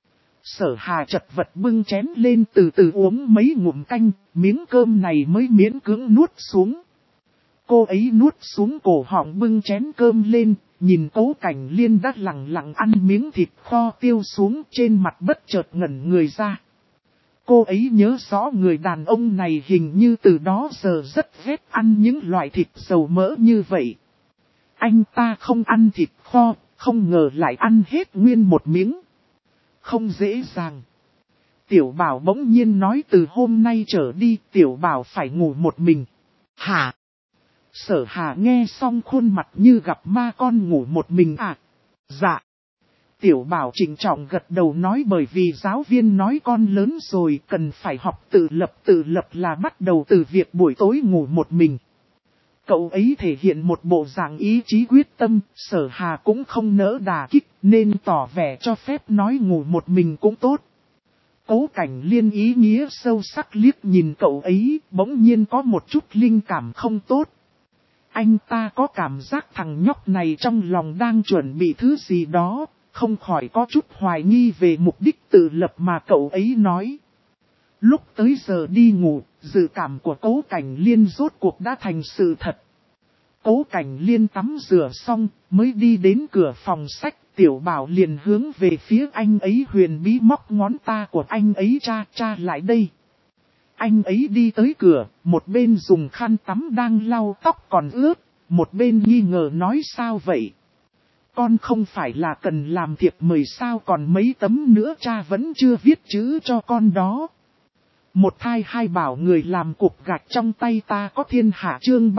Sở Hà chật vật bưng chén lên từ từ uống mấy ngụm canh, miếng cơm này mới miễn cưỡng nuốt xuống. Cô ấy nuốt xuống cổ họng bưng chén cơm lên, nhìn Cố Cảnh Liên đã lặng lặng ăn miếng thịt kho tiêu xuống trên mặt bất chợt ngẩn người ra. Cô ấy nhớ rõ người đàn ông này hình như từ đó giờ rất ghét ăn những loại thịt dầu mỡ như vậy. Anh ta không ăn thịt kho, không ngờ lại ăn hết nguyên một miếng. Không dễ dàng. Tiểu Bảo bỗng nhiên nói từ hôm nay trở đi Tiểu Bảo phải ngủ một mình. Hả? Sở Hà nghe xong khuôn mặt như gặp ma con ngủ một mình à? Dạ. Tiểu Bảo trịnh trọng gật đầu nói bởi vì giáo viên nói con lớn rồi cần phải học tự lập là bắt đầu từ việc buổi tối ngủ một mình. Cậu ấy thể hiện một bộ dạng ý chí quyết tâm, Sở Hà cũng không nỡ đả kích nên tỏ vẻ cho phép nói ngủ một mình cũng tốt. Cố Cảnh Liên ý nghĩa sâu sắc liếc nhìn cậu ấy, bỗng nhiên có một chút linh cảm không tốt. Anh ta có cảm giác thằng nhóc này trong lòng đang chuẩn bị thứ gì đó, không khỏi có chút hoài nghi về mục đích tự lập mà cậu ấy nói. Lúc tới giờ đi ngủ, dự cảm của Cố Cảnh Liên rốt cuộc đã thành sự thật. Cố Cảnh Liên tắm rửa xong, mới đi đến cửa phòng sách, Tiểu Bảo liền hướng về phía anh ấy huyền bí móc ngón ta của anh ấy cha lại đây. Anh ấy đi tới cửa, một bên dùng khăn tắm đang lau tóc còn ướt, một bên nghi ngờ nói sao vậy? Con không phải là cần làm thiệp mời sao còn mấy tấm nữa cha vẫn chưa viết chữ cho con đó. Một thai hai bảo người làm cục gạch trong tay ta có thiên hạ chương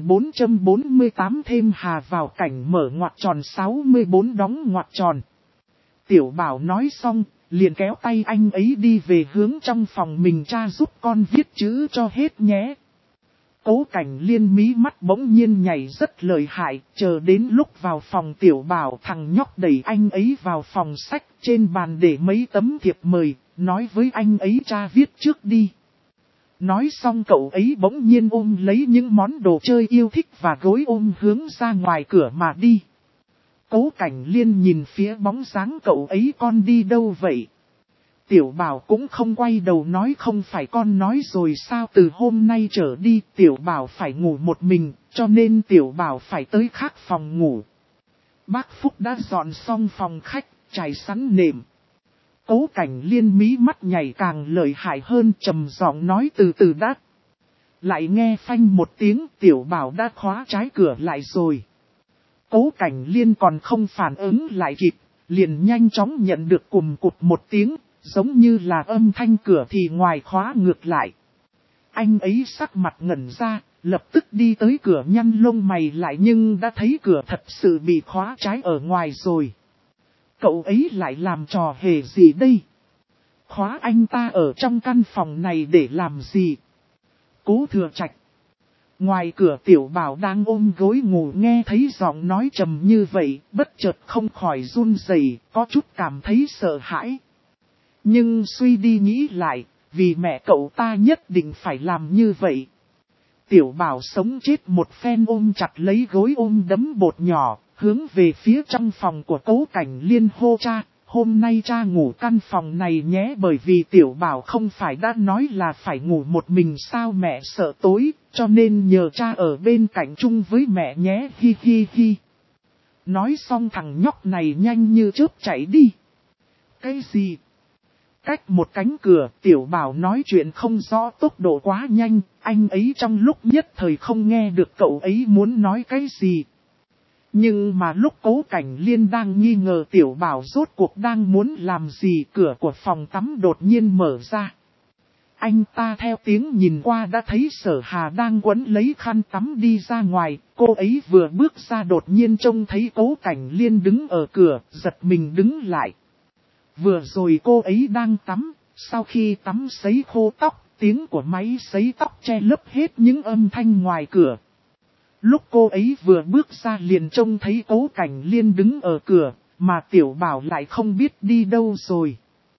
3448 thêm hà vào cảnh mở ngoặc tròn 64 đóng ngoặc tròn. Tiểu Bảo nói xong, liền kéo tay anh ấy đi về hướng trong phòng mình cha giúp con viết chữ cho hết nhé. Cố Cảnh Liên mí mắt bỗng nhiên nhảy rất lợi hại, chờ đến lúc vào phòng Tiểu Bảo thằng nhóc đẩy anh ấy vào phòng sách trên bàn để mấy tấm thiệp mời, nói với anh ấy cha viết trước đi. Nói xong cậu ấy bỗng nhiên ôm lấy những món đồ chơi yêu thích và gối ôm hướng ra ngoài cửa mà đi. Cố Cảnh Liên nhìn phía bóng dáng cậu ấy con đi đâu vậy? Tiểu Bảo cũng không quay đầu nói không phải con nói rồi sao từ hôm nay trở đi Tiểu Bảo phải ngủ một mình, cho nên Tiểu Bảo phải tới khác phòng ngủ. Bác Phúc đã dọn xong phòng khách, trải sẵn nệm. Cố Cảnh Liên mí mắt nhảy càng lợi hại hơn trầm giọng nói từ từ đã. Lại nghe phanh một tiếng Tiểu Bảo đã khóa trái cửa lại rồi. Cố Cảnh Liên còn không phản ứng lại kịp, liền nhanh chóng nhận được cùm cụt một tiếng, giống như là âm thanh cửa thì ngoài khóa ngược lại. Anh ấy sắc mặt ngẩn ra, lập tức đi tới cửa nhăn lông mày lại nhưng đã thấy cửa thật sự bị khóa trái ở ngoài rồi. Cậu ấy lại làm trò hề gì đây? Khóa anh ta ở trong căn phòng này để làm gì? Cố Thừa Trạch. Ngoài cửa Tiểu Bảo đang ôm gối ngủ nghe thấy giọng nói trầm như vậy, bất chợt không khỏi run rẩy, có chút cảm thấy sợ hãi. Nhưng suy đi nghĩ lại, vì mẹ cậu ta nhất định phải làm như vậy. Tiểu Bảo sống chết một phen ôm chặt lấy gối ôm đấm bột nhỏ, hướng về phía trong phòng của Cố Cảnh Liên hô cha, hôm nay cha ngủ căn phòng này nhé bởi vì Tiểu Bảo không phải đã nói là phải ngủ một mình sao mẹ sợ tối, cho nên nhờ cha ở bên cạnh chung với mẹ nhé hi hi hi. Nói xong thằng nhóc này nhanh như chớp chạy đi. Cái gì? Cách một cánh cửa, Tiểu Bảo nói chuyện không rõ tốc độ quá nhanh, anh ấy trong lúc nhất thời không nghe được cậu ấy muốn nói cái gì. Nhưng mà lúc Cố Cảnh Liên đang nghi ngờ Tiểu Bảo rốt cuộc đang muốn làm gì cửa của phòng tắm đột nhiên mở ra. Anh ta theo tiếng nhìn qua đã thấy Sở Hà đang quấn lấy khăn tắm đi ra ngoài, cô ấy vừa bước ra đột nhiên trông thấy Cố Cảnh Liên đứng ở cửa, giật mình đứng lại. Vừa rồi cô ấy đang tắm, sau khi tắm sấy khô tóc, tiếng của máy sấy tóc che lấp hết những âm thanh ngoài cửa. Lúc cô ấy vừa bước ra liền trông thấy Cố Cảnh Liên đứng ở cửa, mà Tiểu Bảo lại không biết đi đâu rồi.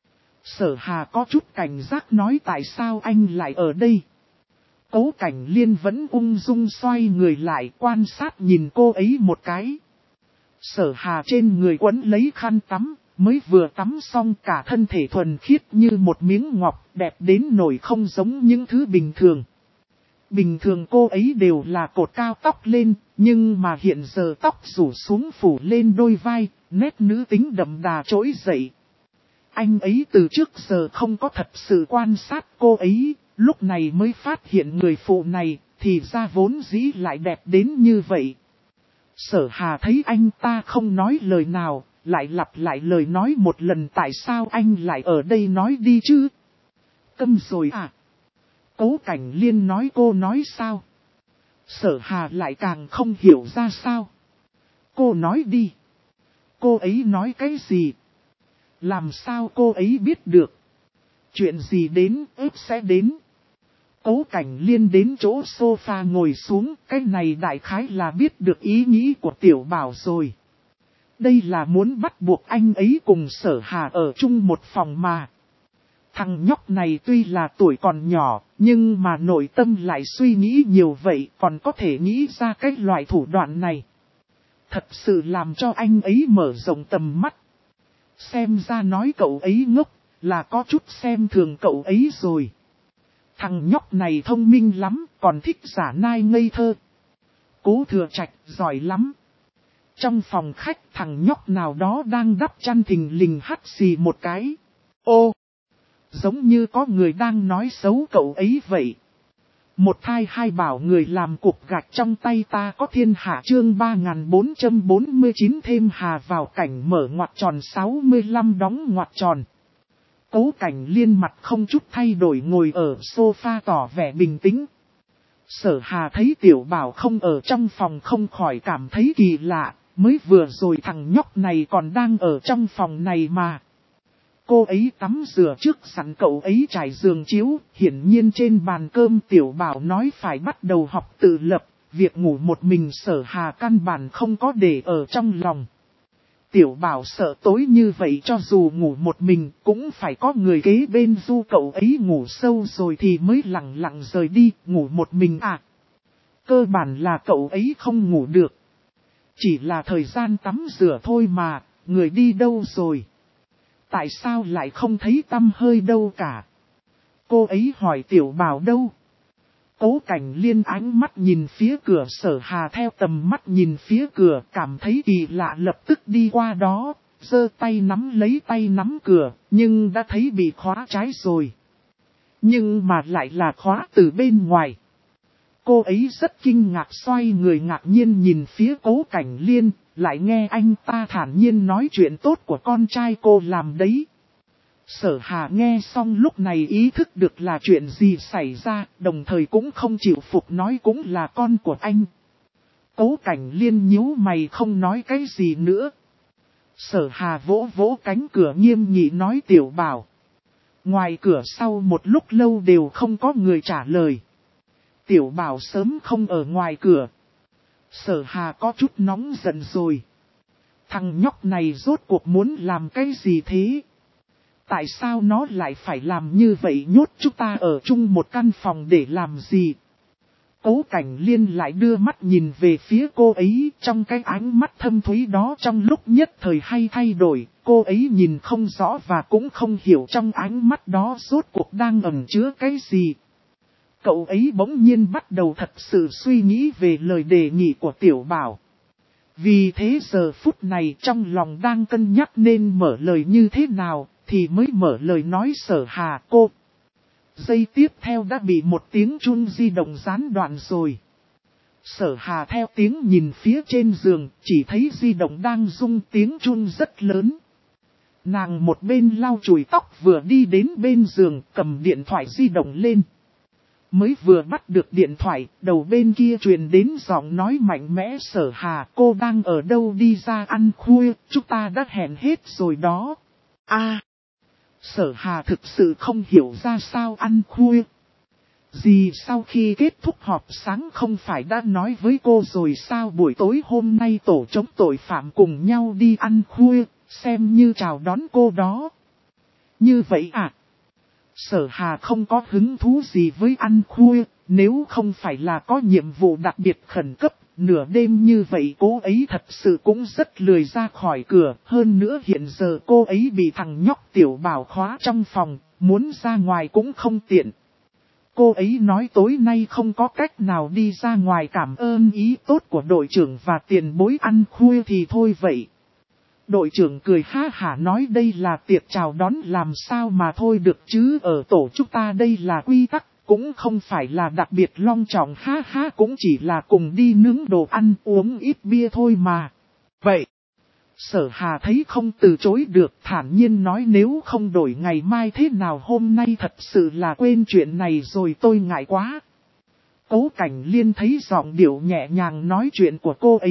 Sở Hà có chút cảnh giác nói tại sao anh lại ở đây. Cố Cảnh Liên vẫn ung dung xoay người lại quan sát nhìn cô ấy một cái. Sở Hà trên người quấn lấy khăn tắm, mới vừa tắm xong cả thân thể thuần khiết như một miếng ngọc đẹp đến nổi không giống những thứ bình thường. Bình thường cô ấy đều là cột cao tóc lên, nhưng mà hiện giờ tóc rủ xuống phủ lên đôi vai, nét nữ tính đậm đà trỗi dậy. Anh ấy từ trước giờ không có thật sự quan sát cô ấy, lúc này mới phát hiện người phụ này, thì ra vốn dĩ lại đẹp đến như vậy. Sở Hà thấy anh ta không nói lời nào, lại lặp lại lời nói một lần tại sao anh lại ở đây nói đi chứ? Câm rồi à? Cố Cảnh Liên nói cô nói sao? Sở Hà lại càng không hiểu ra sao. Cô nói đi. cô ấy nói cái gì? Làm sao cô ấy biết được? Chuyện gì đến, ếp sẽ đến. Cố Cảnh Liên đến chỗ sofa ngồi xuống, cái này đại khái là biết được ý nghĩ của Tiểu Bảo rồi. Đây là muốn bắt buộc anh ấy cùng Sở Hà ở chung một phòng mà. Thằng nhóc này tuy là tuổi còn nhỏ, nhưng mà nội tâm lại suy nghĩ nhiều vậy, còn có thể nghĩ ra cái loại thủ đoạn này. Thật sự làm cho anh ấy mở rộng tầm mắt. Xem ra nói cậu ấy ngốc, là có chút xem thường cậu ấy rồi. Thằng nhóc này thông minh lắm, còn thích giả nai ngây thơ. Cố Thừa Trạch giỏi lắm. Trong phòng khách thằng nhóc nào đó đang đắp chăn thình lình hắt xì một cái. Ô! Giống như có người đang nói xấu cậu ấy vậy. Một thai hai bảo người làm cục gạch trong tay ta có thiên hạ chương 3449 thêm hà vào cảnh mở ngoặc tròn 65 đóng ngoặc tròn. Cố Cảnh Liên mặt không chút thay đổi ngồi ở sofa tỏ vẻ bình tĩnh. Sở Hà thấy Tiểu Bảo không ở trong phòng không khỏi cảm thấy kỳ lạ, mới vừa rồi thằng nhóc này còn đang ở trong phòng này mà. Cô ấy tắm rửa trước sẵn cậu ấy trải giường chiếu, hiển nhiên trên bàn cơm Tiểu Bảo nói phải bắt đầu học tự lập, việc ngủ một mình Sở Hà căn bản không có để ở trong lòng. Tiểu Bảo sợ tối như vậy cho dù ngủ một mình cũng phải có người kế bên du cậu ấy ngủ sâu rồi thì mới lặng lặng rời đi, ngủ một mình à. Cơ bản là cậu ấy không ngủ được. Chỉ là thời gian tắm rửa thôi mà, người đi đâu rồi? Tại sao lại không thấy tăm hơi đâu cả? Cô ấy hỏi Tiểu Bảo đâu? Cố Cảnh Liên ánh mắt nhìn phía cửa Sở Hà theo tầm mắt nhìn phía cửa cảm thấy kỳ lạ lập tức đi qua đó, giơ tay nắm cửa, nhưng đã thấy bị khóa trái rồi. Nhưng mà lại là khóa từ bên ngoài. Cô ấy rất kinh ngạc xoay người ngạc nhiên nhìn phía Cố Cảnh Liên, lại nghe anh ta thản nhiên nói chuyện tốt của con trai cô làm đấy. Sở Hà nghe xong lúc này ý thức được là chuyện gì xảy ra, đồng thời cũng không chịu phục nói cũng là con của anh. Cố Cảnh Liên nhíu mày không nói cái gì nữa. Sở Hà vỗ vỗ cánh cửa nghiêm nghị nói Tiểu Bảo. Ngoài cửa sau một lúc lâu đều không có người trả lời. Tiểu Bảo sớm không ở ngoài cửa. Sở Hà có chút nóng giận rồi. Thằng nhóc này rốt cuộc muốn làm cái gì thế? Tại sao nó lại phải làm như vậy, nhốt chúng ta ở chung một căn phòng để làm gì? Cố Cảnh Liên lại đưa mắt nhìn về phía cô ấy, trong cái ánh mắt thâm thúy đó trong lúc nhất thời hay thay đổi, cô ấy nhìn không rõ và cũng không hiểu trong ánh mắt đó rốt cuộc đang ẩn chứa cái gì. Cậu ấy bỗng nhiên bắt đầu thật sự suy nghĩ về lời đề nghị của Tiểu Bảo. Vì thế giờ phút này trong lòng đang cân nhắc nên mở lời như thế nào, thì mới mở lời nói Sở Hà cô. Giây tiếp theo đã bị một tiếng chuông di động gián đoạn rồi. Sở Hà theo tiếng nhìn phía trên giường, chỉ thấy di động đang rung tiếng chuông rất lớn. Nàng một bên lau chùi tóc vừa đi đến bên giường cầm điện thoại di động lên. Mới vừa bắt được điện thoại, đầu bên kia truyền đến giọng nói mạnh mẽ Sở Hà cô đang ở đâu đi ra ăn khuya, chúng ta đã hẹn hết rồi đó. Sở Hà thực sự không hiểu ra sao ăn khuya. Dì sau khi kết thúc họp sáng không phải đã nói với cô rồi sao buổi tối hôm nay tổ chống tội phạm cùng nhau đi ăn khuya, xem như chào đón cô đó. Như vậy à? Sở Hà không có hứng thú gì với ăn khuya, nếu không phải là có nhiệm vụ đặc biệt khẩn cấp, nửa đêm như vậy cô ấy thật sự cũng rất lười ra khỏi cửa. Hơn nữa hiện giờ cô ấy bị thằng nhóc Tiểu Bảo khóa trong phòng, muốn ra ngoài cũng không tiện. Cô ấy nói tối nay không có cách nào đi ra ngoài cảm ơn ý tốt của đội trưởng và tiền bối ăn khuya thì thôi vậy. Đội trưởng cười ha hả nói đây là tiệc chào đón làm sao mà thôi được chứ ở tổ chúng ta đây là quy tắc, cũng không phải là đặc biệt long trọng ha ha cũng chỉ là cùng đi nướng đồ ăn uống ít bia thôi mà. Vậy, Sở Hà thấy không từ chối được thản nhiên nói nếu không đổi ngày mai thế nào hôm nay thật sự là quên chuyện này rồi tôi ngại quá. Cố Cảnh Liên thấy giọng điệu nhẹ nhàng nói chuyện của cô ấy,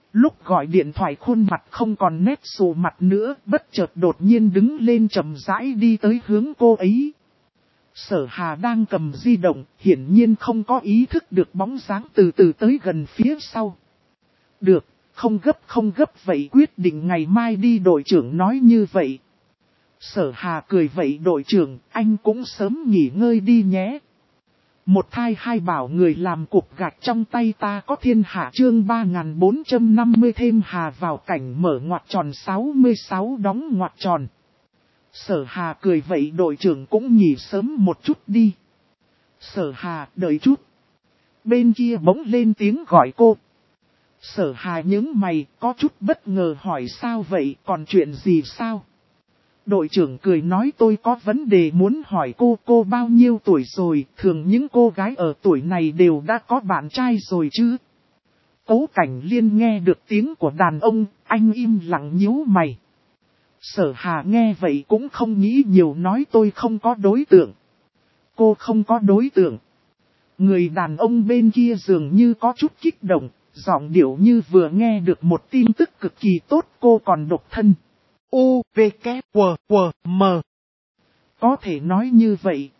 Lúc gọi điện thoại khuôn mặt không còn nét sụ mặt nữa, bất chợt đột nhiên đứng lên chậm rãi đi tới hướng cô ấy. Sở Hà đang cầm di động, hiển nhiên không có ý thức được bóng dáng từ từ tới gần phía sau. Được, không gấp vậy quyết định ngày mai đi, đội trưởng nói như vậy. Sở Hà cười, vậy đội trưởng, anh cũng sớm nghỉ ngơi đi nhé. Một thai hai bảo người làm cục gạch trong tay ta có thiên hạ, chương 3450 thêm Hà vào cảnh mở ngoặc tròn 66 đóng ngoặc tròn. Sở Hà cười, vậy đội trưởng cũng nghỉ sớm một chút đi. Sở Hà, đợi chút. Bên kia bỗng lên tiếng gọi cô. Sở Hà nhướng mày, có chút bất ngờ hỏi sao vậy, còn chuyện gì sao? Đội trưởng cười nói, tôi có vấn đề muốn hỏi cô bao nhiêu tuổi rồi, thường những cô gái ở tuổi này đều đã có bạn trai rồi chứ? Cố Cảnh Liên nghe được tiếng của đàn ông, anh im lặng nhíu mày. Sở Hà nghe vậy cũng không nghĩ nhiều, nói tôi không có đối tượng. Cô không có đối tượng. Người đàn ông bên kia dường như có chút kích động, giọng điệu như vừa nghe được một tin tức cực kỳ tốt, cô còn độc thân. U, V, K, W, W, M. Có thể nói như vậy.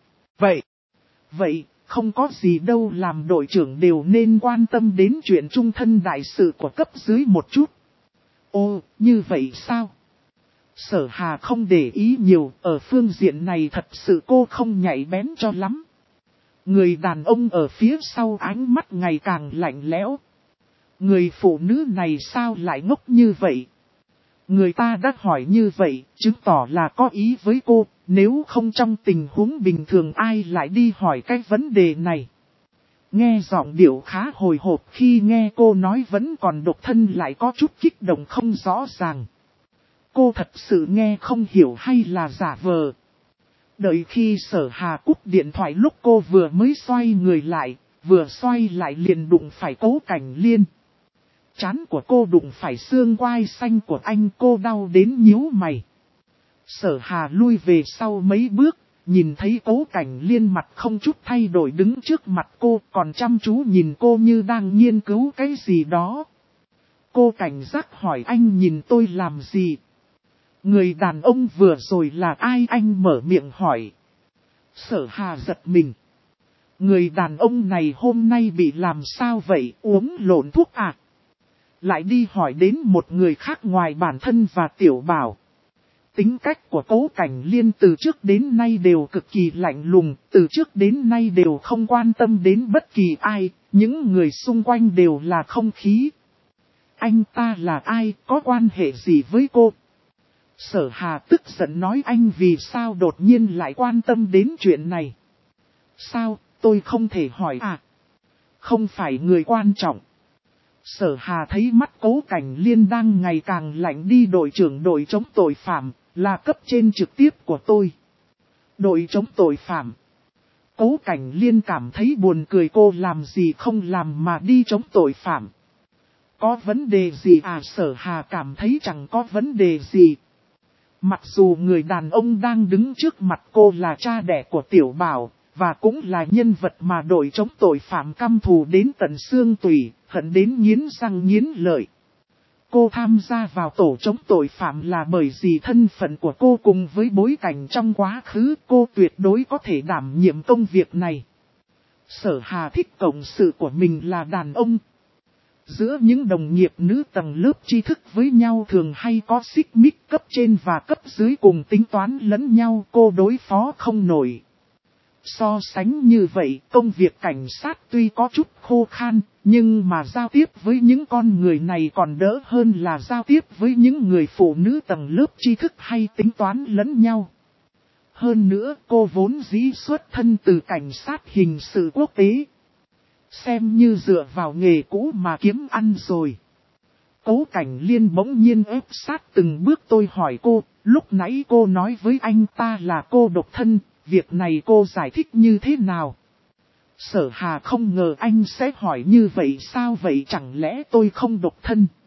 Vậy, không có gì đâu, làm đội trưởng đều nên quan tâm đến chuyện trung thân đại sự của cấp dưới một chút. Ô, như vậy sao? Sở Hà không để ý nhiều, ở phương diện này thật sự cô không nhạy bén cho lắm. Người đàn ông ở phía sau ánh mắt ngày càng lạnh lẽo. Người phụ nữ này sao lại ngốc như vậy? Người ta đã hỏi như vậy, chứng tỏ là có ý với cô, nếu không trong tình huống bình thường ai lại đi hỏi cái vấn đề này. Nghe giọng điệu khá hồi hộp, khi nghe cô nói vẫn còn độc thân lại có chút kích động không rõ ràng. Cô thật sự nghe không hiểu hay là giả vờ. Đợi khi Sở Hà cúp điện thoại, lúc cô vừa mới xoay người lại, vừa xoay lại liền đụng phải Cố Cảnh Liên. Trán của cô đụng phải xương quai xanh của anh, cô đau đến nhíu mày. Sở Hà lui về sau mấy bước, nhìn thấy Cố Cảnh Liên mặt không chút thay đổi đứng trước mặt cô, còn chăm chú nhìn cô như đang nghiên cứu cái gì đó. Cô cảnh giác hỏi, anh nhìn tôi làm gì? Người đàn ông vừa rồi là ai, anh mở miệng hỏi. Sở Hà giật mình. Người đàn ông này hôm nay bị làm sao vậy, uống lộn thuốc à? Lại đi hỏi đến một người khác ngoài bản thân và Tiểu Bảo. Tính cách của Cố Cảnh Liên từ trước đến nay đều cực kỳ lạnh lùng, từ trước đến nay đều không quan tâm đến bất kỳ ai, những người xung quanh đều là không khí. Anh ta là ai, có quan hệ gì với cô? Sở Hà tức giận nói, anh vì sao đột nhiên lại quan tâm đến chuyện này? Sao, tôi không thể hỏi à? Không phải người quan trọng. Sở Hà thấy mắt Cố Cảnh Liên đang ngày càng lạnh đi, đội trưởng đội chống tội phạm, là cấp trên trực tiếp của tôi. Đội chống tội phạm. Cố Cảnh Liên cảm thấy buồn cười, cô làm gì không làm mà đi chống tội phạm. Có vấn đề gì à? Sở Hà cảm thấy chẳng có vấn đề gì. Mặc dù người đàn ông đang đứng trước mặt cô là cha đẻ của Tiểu Bảo, và cũng là nhân vật mà đội chống tội phạm căm thù đến tận xương tủy, hận đến nghiến răng nghiến lợi. Cô tham gia vào tổ chống tội phạm là bởi vì thân phận của cô cùng với bối cảnh trong quá khứ, cô tuyệt đối có thể đảm nhiệm công việc này. Sở Hà thích cộng sự của mình là đàn ông. Giữa những đồng nghiệp nữ tầng lớp tri thức với nhau thường hay có xích mích, cấp trên và cấp dưới cùng tính toán lẫn nhau, cô đối phó không nổi. So sánh như vậy, công việc cảnh sát tuy có chút khô khan, nhưng mà giao tiếp với những con người này còn đỡ hơn là giao tiếp với những người phụ nữ tầng lớp tri thức hay tính toán lẫn nhau. Hơn nữa, cô vốn dĩ xuất thân từ cảnh sát hình sự quốc tế. Xem như dựa vào nghề cũ mà kiếm ăn rồi. Cố Cảnh Liên bỗng nhiên ép sát từng bước, tôi hỏi cô, lúc nãy cô nói với anh ta là cô độc thân, việc này cô giải thích như thế nào? Sở Hà không ngờ anh sẽ hỏi như vậy, sao vậy, chẳng lẽ tôi không độc thân?